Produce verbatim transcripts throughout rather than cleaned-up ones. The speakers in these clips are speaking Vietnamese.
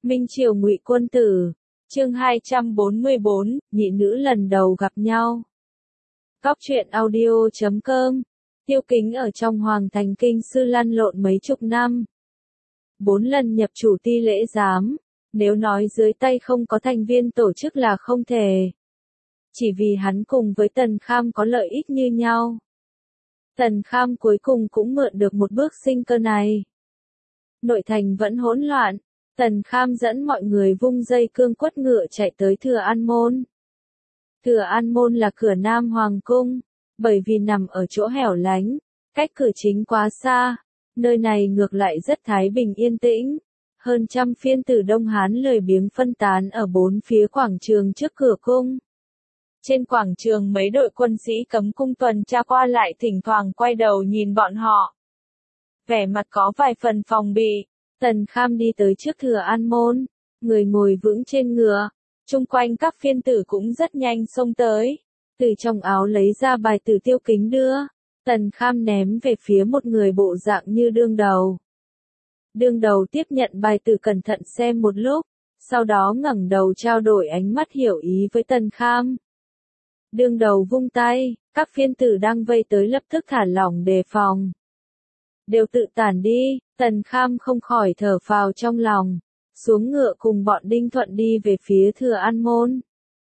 Minh Triều Ngụy Quân Tử, chương hai trăm bốn mươi bốn, nhị nữ lần đầu gặp nhau. Góc truyện audio chấm com, Tiêu Kính ở trong Hoàng Thành Kinh sư lăn lộn mấy chục năm. Bốn lần nhập chủ ti lễ giám, nếu nói dưới tay không có thành viên tổ chức là không thể. Chỉ vì hắn cùng với Tần Kham có lợi ích như nhau. Tần Kham cuối cùng cũng mượn được một bước sinh cơ này. Nội thành vẫn hỗn loạn, Tần Kham dẫn mọi người vung dây cương quất ngựa chạy tới Thừa An Môn. Thừa An Môn là cửa Nam Hoàng Cung, bởi vì nằm ở chỗ hẻo lánh, cách cửa chính quá xa, nơi này ngược lại rất thái bình yên tĩnh. Hơn trăm phiên tử Đông Hán lười biếng phân tán ở bốn phía quảng trường trước cửa cung. Trên quảng trường mấy đội quân sĩ cấm cung tuần tra qua lại thỉnh thoảng quay đầu nhìn bọn họ. Vẻ mặt có vài phần phòng bị, Tần Kham đi tới trước Thừa An Môn, người ngồi vững trên ngựa, chung quanh các phiên tử cũng rất nhanh xông tới. Từ trong áo lấy ra bài tử Tiêu Kính đưa, Tần Kham ném về phía một người bộ dạng như đương đầu. Đương đầu tiếp nhận bài tử cẩn thận xem một lúc, sau đó ngẩng đầu trao đổi ánh mắt hiểu ý với Tần Kham. Đương đầu vung tay, các phiên tử đang vây tới lập tức thả lỏng đề phòng. Đều tự tản đi, Tần Kham không khỏi thở phào trong lòng, xuống ngựa cùng bọn Đinh Thuận đi về phía Thừa An Môn.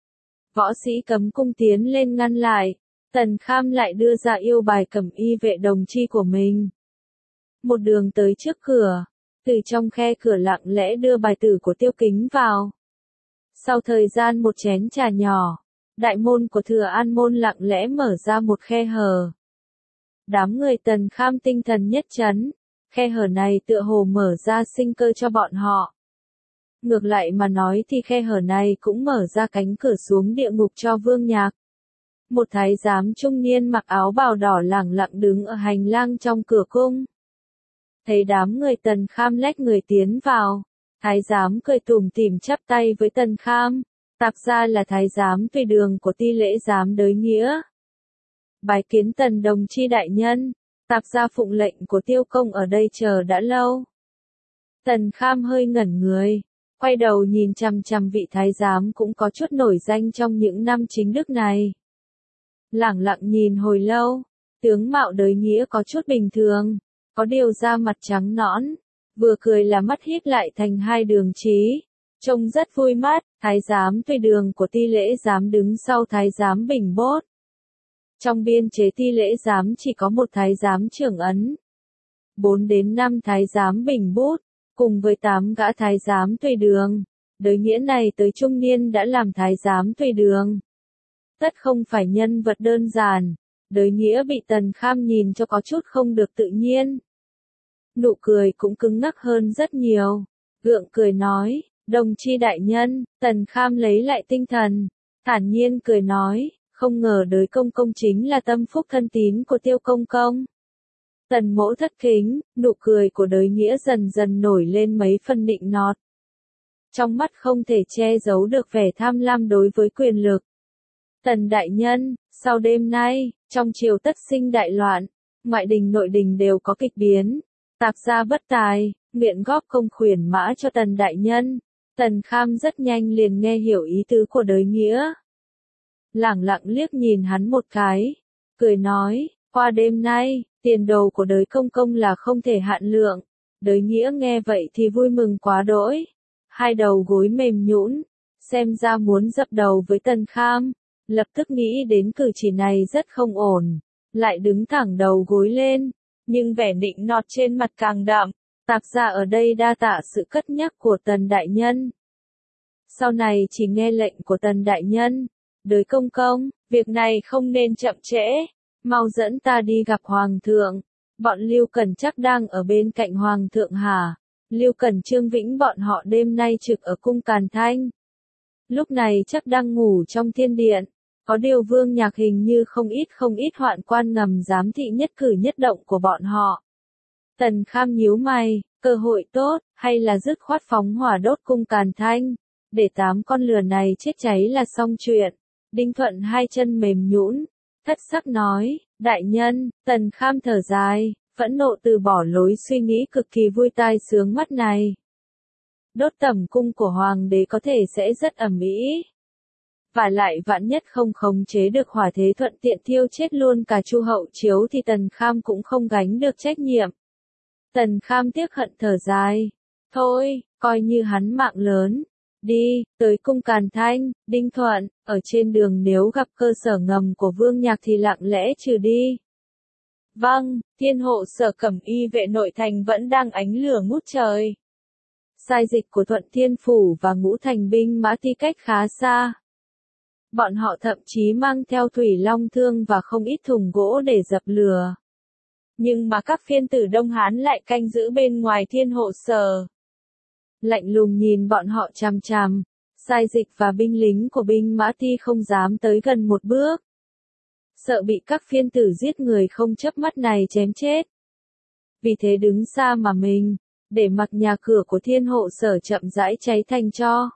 Võ sĩ cấm cung tiến lên ngăn lại, Tần Kham lại đưa ra yêu bài cẩm y vệ đồng chi của mình. Một đường tới trước cửa, từ trong khe cửa lặng lẽ đưa bài tử của Tiêu Kính vào. Sau thời gian một chén trà nhỏ, đại môn của Thừa An Môn lặng lẽ mở ra một khe hở. Đám người Tần Kham tinh thần nhất chấn, khe hở này tựa hồ mở ra sinh cơ cho bọn họ. Ngược lại mà nói thì khe hở này cũng mở ra cánh cửa xuống địa ngục cho Vương Nhạc. Một thái giám trung niên mặc áo bào đỏ lẳng lặng đứng ở hành lang trong cửa cung. Thấy đám người Tần Kham lách người tiến vào, thái giám cười tủm tỉm chắp tay với Tần Kham, tạp ra là thái giám tùy đường của ti lễ giám Đới Nghĩa. Bái kiến Tần đồng chi đại nhân, tạp ra phụng lệnh của Tiêu công ở đây chờ đã lâu. Tần Kham hơi ngẩn người, quay đầu nhìn chằm chằm vị thái giám cũng có chút nổi danh trong những năm chính đức này. Lẳng lặng nhìn hồi lâu, tướng mạo Đới Nghĩa có chút bình thường, có điều da mặt trắng nõn, vừa cười là mắt híp lại thành hai đường trí, trông rất vui mắt. Thái giám tùy đường của ti lễ giám đứng sau thái giám Bình Bốt. Trong biên chế ti lễ giám chỉ có một thái giám trưởng ấn, bốn đến năm thái giám Bình Bút, cùng với tám gã thái giám tùy đường. Đới Nghĩa này tới trung niên đã làm thái giám tùy đường. Tất không phải nhân vật đơn giản, Đới Nghĩa bị Tần Kham nhìn cho có chút không được tự nhiên. Nụ cười cũng cứng ngắc hơn rất nhiều, gượng cười nói, đồng chi đại nhân. Tần Kham lấy lại tinh thần, thản nhiên cười nói, không ngờ Đới công công chính là tâm phúc thân tín của Tiêu công công. Tần mỗ thất kính. Nụ cười của Đới Nghĩa dần dần nổi lên mấy phần nịnh nọt. Trong mắt không thể che giấu được vẻ tham lam đối với quyền lực. Tần đại nhân, sau đêm nay, trong triều tất sinh đại loạn, ngoại đình nội đình đều có kịch biến, tạp gia bất tài, nguyện góp công khuyển mã cho Tần đại nhân. Tần Kham rất nhanh liền nghe hiểu ý tứ của Đới Nghĩa. Lẳng lặng liếc nhìn hắn một cái, cười nói, qua đêm nay, tiền đồ của Đới công công là không thể hạn lượng. Đới Nghĩa nghe vậy thì vui mừng quá đỗi, hai đầu gối mềm nhũn, xem ra muốn dập đầu với Tần Kham, lập tức nghĩ đến cử chỉ này rất không ổn, lại đứng thẳng đầu gối lên, nhưng vẻ nịnh nọt trên mặt càng đậm. Tạp ra ở đây đa tạ sự cất nhắc của Tần đại nhân. Sau này chỉ nghe lệnh của Tần đại nhân. Đới công công, việc này không nên chậm trễ, mau dẫn ta đi gặp Hoàng thượng. Bọn Lưu Cần chắc đang ở bên cạnh Hoàng thượng hả? Lưu Cần Trương Vĩnh bọn họ đêm nay trực ở cung Càn Thanh. Lúc này chắc đang ngủ trong thiên điện, có điều Vương Nhạc hình như không ít không ít hoạn quan ngầm giám thị nhất cử nhất động của bọn họ. Tần Kham nhíu mày, cơ hội tốt, hay là dứt khoát phóng hỏa đốt cung Càn Thanh, để tám con lừa này chết cháy là xong chuyện. Đinh Thuận hai chân mềm nhũn, thất sắc nói, đại nhân. Tần Kham thở dài, phẫn nộ từ bỏ lối suy nghĩ cực kỳ vui tai sướng mắt này. đốt tẩm cung của hoàng đế có thể sẽ rất ầm ĩ. Và lại vạn nhất không khống chế được hỏa thế thuận tiện thiêu chết luôn cả Chu hậu chiếu thì Tần Kham cũng không gánh được trách nhiệm. Tần Kham tiếc hận thở dài. Thôi, coi như hắn mạng lớn. Đi, tới cung Càn Thanh, Đinh Thuận, ở trên đường nếu gặp cơ sở ngầm của Vương Nhạc thì lặng lẽ trừ đi. Vâng, Thiên hộ sở Cẩm Y vệ nội thành vẫn đang ánh lửa ngút trời. Sai dịch của Thuận Thiên Phủ và Ngũ Thành binh mã ti cách khá xa. Bọn họ thậm chí mang theo thủy long thương và không ít thùng gỗ để dập lửa. Nhưng mà các phiên tử Đông Hán lại canh giữ bên ngoài Thiên hộ sở. Lạnh lùng nhìn bọn họ chằm chằm, sai dịch và binh lính của binh mã ti không dám tới gần một bước. Sợ bị các phiên tử giết người không chớp mắt này chém chết. Vì thế đứng xa mà mình, để mặc nhà cửa của Thiên hộ sở chậm rãi cháy thành tro.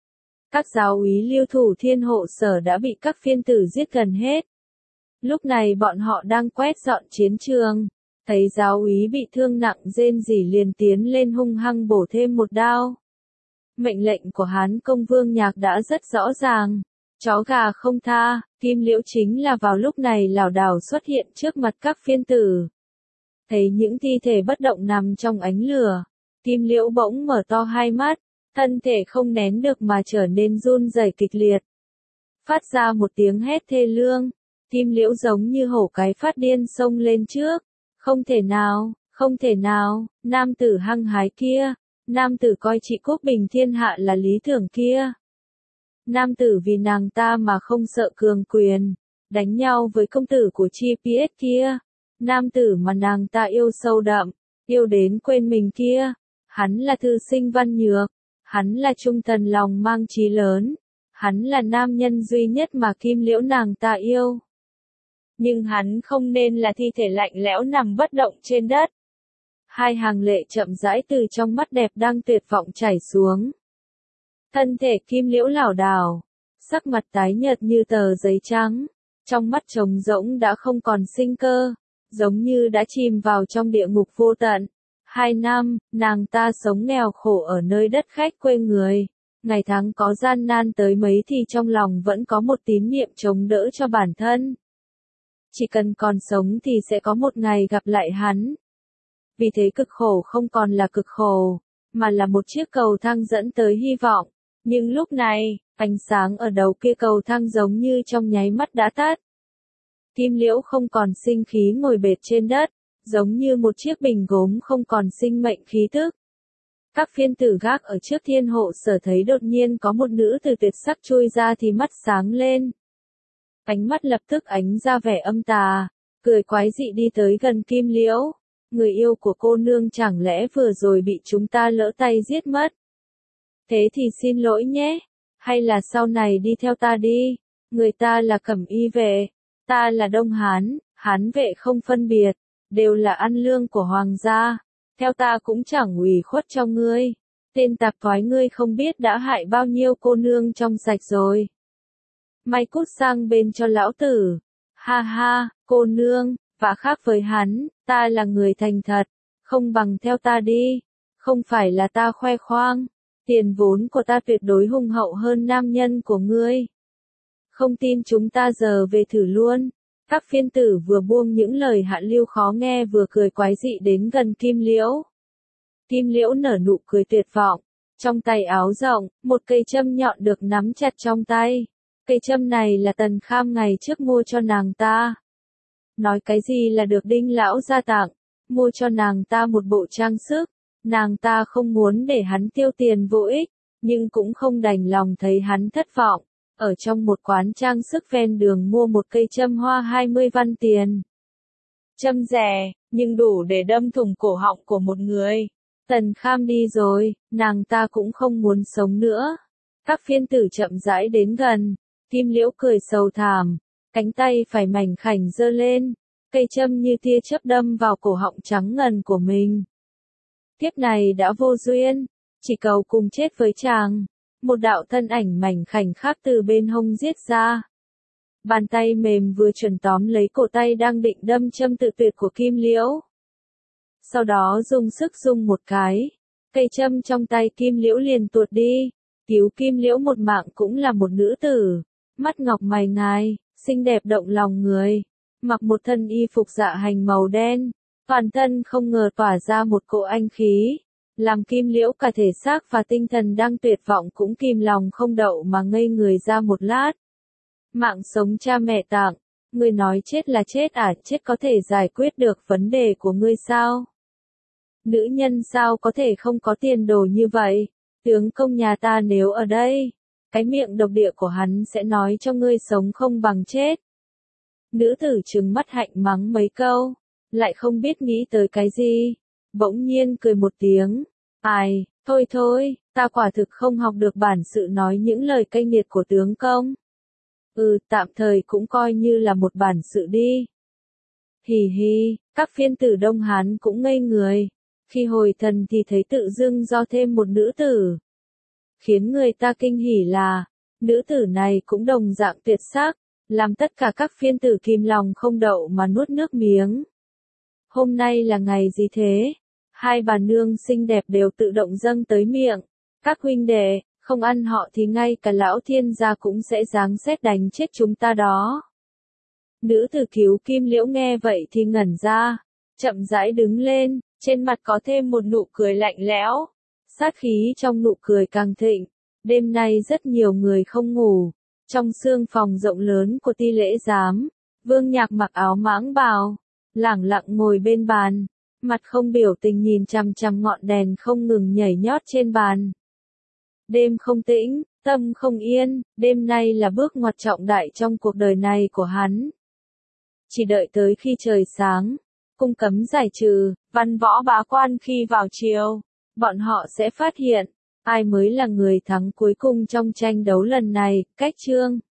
Các giáo úy lưu thủ Thiên hộ sở đã bị các phiên tử giết gần hết. Lúc này bọn họ đang quét dọn chiến trường, thấy giáo úy bị thương nặng rên rỉ liền tiến lên hung hăng bổ thêm một đao. Mệnh lệnh của Hán công Vương Nhạc đã rất rõ ràng, chó gà không tha. Kim Liễu chính là vào lúc này lảo đảo xuất hiện trước mặt các phiên tử. Thấy những thi thể bất động nằm trong ánh lửa, Kim Liễu bỗng mở to hai mắt, thân thể không nén được mà trở nên run rẩy kịch liệt. Phát ra một tiếng hét thê lương, Kim Liễu giống như hổ cái phát điên xông lên trước. Không thể nào, không thể nào, nam tử hăng hái kia, nam tử coi chị quốc bình thiên hạ là lý tưởng kia. Nam tử vì nàng ta mà không sợ cường quyền, đánh nhau với công tử của Chi pê ét kia. Nam tử mà nàng ta yêu sâu đậm, yêu đến quên mình kia. Hắn là thư sinh văn nhược, hắn là trung thần lòng mang chí lớn, hắn là nam nhân duy nhất mà Kim Liễu nàng ta yêu. Nhưng hắn không nên là thi thể lạnh lẽo nằm bất động trên đất. Hai hàng lệ chậm rãi từ trong mắt đẹp đang tuyệt vọng chảy xuống. Thân thể Kim Liễu lảo đảo, sắc mặt tái nhợt như tờ giấy trắng, trong mắt trống rỗng đã không còn sinh cơ, giống như đã chìm vào trong địa ngục vô tận. Hai năm, nàng ta sống nghèo khổ ở nơi đất khách quê người, ngày tháng có gian nan tới mấy thì trong lòng vẫn có một tín niệm chống đỡ cho bản thân. Chỉ cần còn sống thì sẽ có một ngày gặp lại hắn. Vì thế cực khổ không còn là cực khổ, mà là một chiếc cầu thang dẫn tới hy vọng. Nhưng lúc này, ánh sáng ở đầu kia cầu thang giống như trong nháy mắt đã tắt. Kim Liễu không còn sinh khí ngồi bệt trên đất, giống như một chiếc bình gốm không còn sinh mệnh khí tức. Các phiên tử gác ở trước Thiên hộ sở thấy đột nhiên có một nữ tử tuyệt sắc chui ra thì mắt sáng lên. Ánh mắt lập tức ánh ra vẻ âm tà, cười quái dị đi tới gần Kim Liễu. Người yêu của cô nương chẳng lẽ vừa rồi bị chúng ta lỡ tay giết mất? Thế thì xin lỗi nhé, hay là sau này đi theo ta đi, người ta là Cẩm Y vệ, ta là Đông Hán, Hán vệ không phân biệt, đều là ăn lương của hoàng gia, theo ta cũng chẳng ủy khuất cho ngươi. Tên tạp thoái ngươi không biết đã hại bao nhiêu cô nương trong sạch rồi. May cút sang bên cho lão tử. Ha ha, cô nương, và khác với hắn, ta là người thành thật, không bằng theo ta đi. Không phải là ta khoe khoang, tiền vốn của ta tuyệt đối hùng hậu hơn nam nhân của ngươi. Không tin chúng ta giờ về thử luôn. Các phiên tử vừa buông những lời hạ lưu khó nghe vừa cười quái dị đến gần Kim Liễu. Kim Liễu nở nụ cười tuyệt vọng, trong tay áo rộng, một cây châm nhọn được nắm chặt trong tay. Cây châm này là Tần Kham ngày trước mua cho nàng ta. Nói cái gì là được Đinh lão gia tặng, mua cho nàng ta một bộ trang sức. Nàng ta không muốn để hắn tiêu tiền vô ích, nhưng cũng không đành lòng thấy hắn thất vọng. Ở trong một quán trang sức ven đường mua một cây châm hoa hai mươi văn tiền. Châm rẻ, nhưng đủ để đâm thủng cổ họng của một người. Tần Kham đi rồi, nàng ta cũng không muốn sống nữa. Các phiên tử chậm rãi đến gần, Kim Liễu cười sầu thảm, cánh tay phải mảnh khảnh giơ lên, cây châm như tia chớp đâm vào cổ họng trắng ngần của mình. Kiếp này đã vô duyên, chỉ cầu cùng chết với chàng. Một đạo thân ảnh mảnh khảnh khác từ bên hông giết ra. Bàn tay mềm vừa chuẩn tóm lấy cổ tay đang định đâm châm tự tuyệt của Kim Liễu. Sau đó dùng sức rung một cái, Cây châm trong tay Kim Liễu liền tuột đi. Cứu Kim Liễu một mạng cũng là một nữ tử. Mắt ngọc mày ngài, xinh đẹp động lòng người. Mặc một thân y phục dạ hành màu đen. Toàn thân không ngờ tỏa ra một cỗ anh khí. Làm Kim Liễu cả thể xác và tinh thần đang tuyệt vọng cũng kìm lòng không đậu mà ngây người ra một lát. Mạng sống cha mẹ tặng. Ngươi nói chết là chết à, chết có thể giải quyết được vấn đề của ngươi sao? Nữ nhân sao có thể không có tiền đồ như vậy? Tướng công nhà ta nếu ở đây, cái miệng độc địa của hắn sẽ nói cho ngươi sống không bằng chết. Nữ tử trừng mắt hạnh mắng mấy câu, lại không biết nghĩ tới cái gì, bỗng nhiên cười một tiếng. Ai, thôi thôi, ta quả thực không học được bản sự nói những lời cay nghiệt của tướng công. Ừ, tạm thời cũng coi như là một bản sự đi. Hì hì, các phiên tử Đông Hán cũng ngây người. Khi hồi thần thì thấy tự dưng do thêm một nữ tử. Khiến người ta kinh hỉ là, nữ tử này cũng đồng dạng tuyệt sắc, làm tất cả các phiên tử kìm lòng không đậu mà nuốt nước miếng. Hôm nay là ngày gì thế? Hai bà nương xinh đẹp đều tự động dâng tới miệng. Các huynh đệ, không ăn họ thì ngay cả lão thiên gia cũng sẽ giáng xét đánh chết chúng ta đó. Nữ tử Cứu Kim Liễu nghe vậy thì ngẩn ra, chậm rãi đứng lên, trên mặt có thêm một nụ cười lạnh lẽo. Sát khí trong nụ cười càng thịnh. Đêm nay rất nhiều người không ngủ. Trong sương phòng rộng lớn của Ti Lễ Giám, Vương Nhạc mặc áo mãng bào, lẳng lặng ngồi bên bàn, mặt không biểu tình nhìn chằm chằm ngọn đèn không ngừng nhảy nhót trên bàn. Đêm không tĩnh, tâm không yên, đêm nay là bước ngoặt trọng đại trong cuộc đời này của hắn. Chỉ đợi tới khi trời sáng, cung cấm giải trừ, văn võ bá quan khi vào chiều, bọn họ sẽ phát hiện, ai mới là người thắng cuối cùng trong tranh đấu lần này. Cách chương